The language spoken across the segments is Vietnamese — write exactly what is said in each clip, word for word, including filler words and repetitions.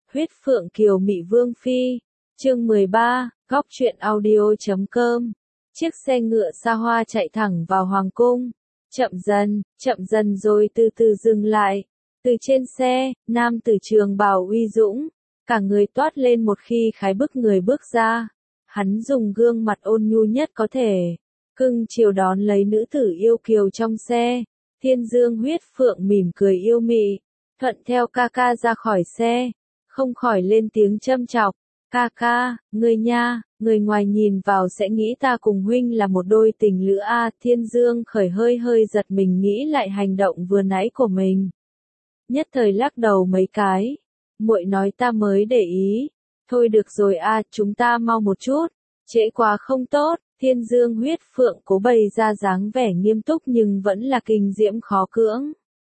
Huyết Phượng Kiều Mị Vương Phi, chương mười ba, góc truyện audio chấm com. Chiếc xe ngựa xa hoa chạy thẳng vào hoàng cung. Chậm dần, chậm dần rồi từ từ dừng lại. Từ trên xe, nam tử trường bào uy dũng, cả người toát lên một khí khái bức người bước ra. Hắn dùng gương mặt ôn nhu nhất có thể, cưng chiều đón lấy nữ tử yêu kiều trong xe. Thiên Dương Huyết Phượng mỉm cười yêu mị, thuận theo ca ca ra khỏi xe, không khỏi lên tiếng châm chọc. Ca ca, người nha, người ngoài nhìn vào sẽ nghĩ ta cùng huynh là một đôi tình lữ a. À, Thiên Dương khởi hơi hơi giật mình nghĩ lại hành động vừa nãy của mình. Nhất thời lắc đầu mấy cái. Muội nói ta mới để ý. Thôi được rồi a, à, chúng ta mau một chút. Trễ quá không tốt. Thiên Dương Huyết Phượng cố bày ra dáng vẻ nghiêm túc nhưng vẫn là kinh diễm khó cưỡng.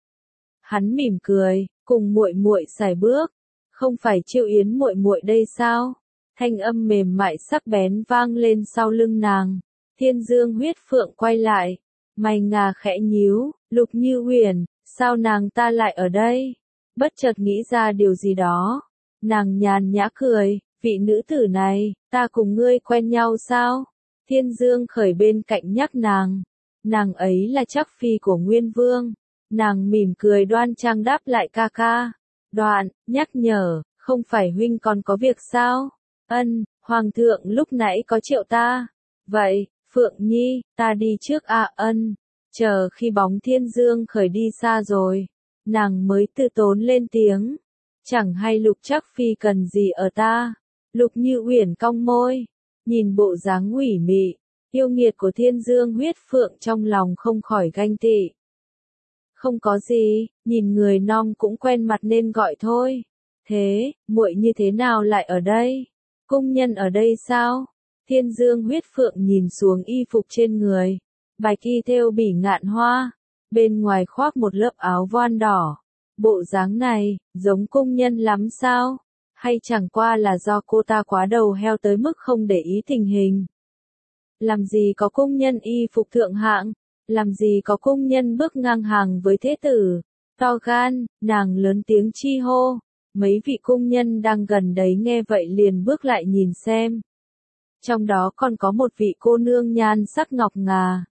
Hắn mỉm cười, cùng muội muội sải bước. Không phải Chiêu Yến muội muội đây sao? Thanh âm mềm mại sắc bén vang lên sau lưng nàng. Thiên Dương Huyết Phượng quay lại, mày ngà khẽ nhíu, Lục Như Uyển, sao nàng ta lại ở đây? Bất chợt nghĩ ra điều gì đó, nàng nhàn nhã cười, vị nữ tử này, ta cùng ngươi quen nhau sao? Thiên Dương khởi bên cạnh nhắc nàng, nàng ấy là trắc phi của Nguyên Vương. Nàng mỉm cười đoan trang đáp lại ca ca. Đoạn, nhắc nhở, không phải huynh còn có việc sao? Ân, Hoàng thượng lúc nãy có triệu ta. Vậy, Phượng Nhi, ta đi trước a. À, ân. Chờ khi bóng Thiên Dương khởi đi xa rồi, nàng mới tự tốn lên tiếng. Chẳng hay Lục Trắc Phi cần gì ở ta? Lục Như Uyển cong môi, nhìn bộ dáng ủy mị, yêu nghiệt của Thiên Dương Huyết Phượng trong lòng không khỏi ganh tị. Không có gì, nhìn người non cũng quen mặt nên gọi thôi. Thế, muội như thế nào lại ở đây? Cung nhân ở đây sao? Thiên Dương Huyết Phượng nhìn xuống y phục trên người. Bạch y thêu bỉ ngạn hoa, bên ngoài khoác một lớp áo voan đỏ. Bộ dáng này, giống cung nhân lắm sao? Hay chẳng qua là do cô ta quá đầu heo tới mức không để ý tình hình? Làm gì có cung nhân y phục thượng hạng? Làm gì có cung nhân bước ngang hàng với thế tử? To gan, nàng lớn tiếng chi hô. Mấy vị cung nhân đang gần đấy nghe vậy liền bước lại nhìn xem. Trong đó còn có một vị cô nương nhan sắc ngọc ngà.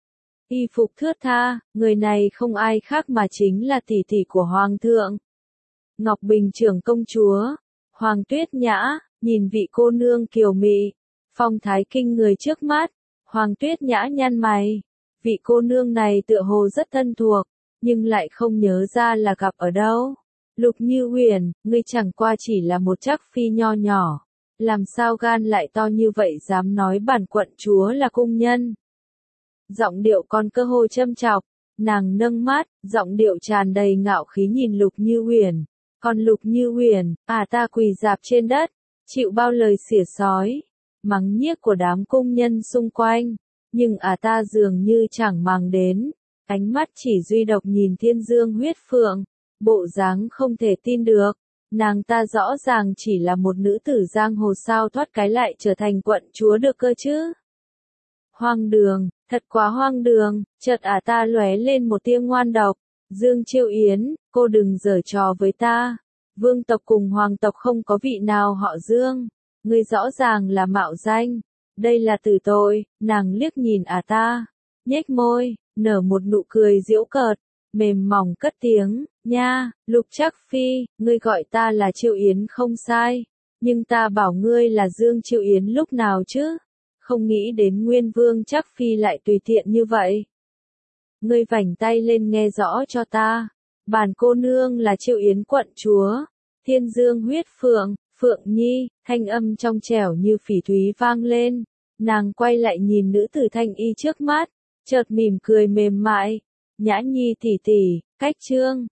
Y phục thướt tha, người này không ai khác mà chính là tỷ tỷ của Hoàng thượng. Ngọc Bình trưởng công chúa, Hoàng Tuyết Nhã, nhìn vị cô nương kiều mị, phong thái kinh người trước mắt. Hoàng Tuyết Nhã nhăn mày. Vị cô nương này tựa hồ rất thân thuộc, nhưng lại không nhớ ra là gặp ở đâu. Lục Như Uyển, ngươi chẳng qua chỉ là một trắc phi nho nhỏ. Làm sao gan lại to như vậy dám nói bản quận chúa là cung nhân? Giọng điệu còn cơ hồ châm chọc, nàng nâng mắt, giọng điệu tràn đầy ngạo khí nhìn Lục Như Uyển. Còn Lục Như Uyển, à ta quỳ dạp trên đất, chịu bao lời xỉa xói, mắng nhiếc của đám cung nhân xung quanh. Nhưng à ta dường như chẳng màng đến, ánh mắt chỉ duy độc nhìn Thiên Dương Huyết Phượng, bộ dáng không thể tin được, nàng ta rõ ràng chỉ là một nữ tử giang hồ sao thoát cái lại trở thành quận chúa được cơ chứ. Hoang đường, thật quá hoang đường, chợt à ta lóe lên một tia ngoan độc, Dương Chiêu Yến, cô đừng giở trò với ta, vương tộc cùng hoàng tộc không có vị nào họ Dương, ngươi rõ ràng là mạo danh. Đây là tử tội. Nàng liếc nhìn à ta, nhếch môi, nở một nụ cười giễu cợt, mềm mỏng cất tiếng, nha, Lục Trắc Phi, ngươi gọi ta là Chiêu Yến không sai, nhưng ta bảo ngươi là Dương Chiêu Yến lúc nào chứ? Không nghĩ đến Nguyên Vương Trắc Phi lại tùy tiện như vậy. Ngươi vảnh tay lên nghe rõ cho ta, bản cô nương là Chiêu Yến quận chúa, Thiên Dương Huyết Phượng. Phượng Nhi, thanh âm trong trẻo như phỉ thúy vang lên, nàng quay lại nhìn nữ tử thanh y trước mắt, chợt mỉm cười mềm mại, Nhã Nhi tỷ tỷ, cách trương,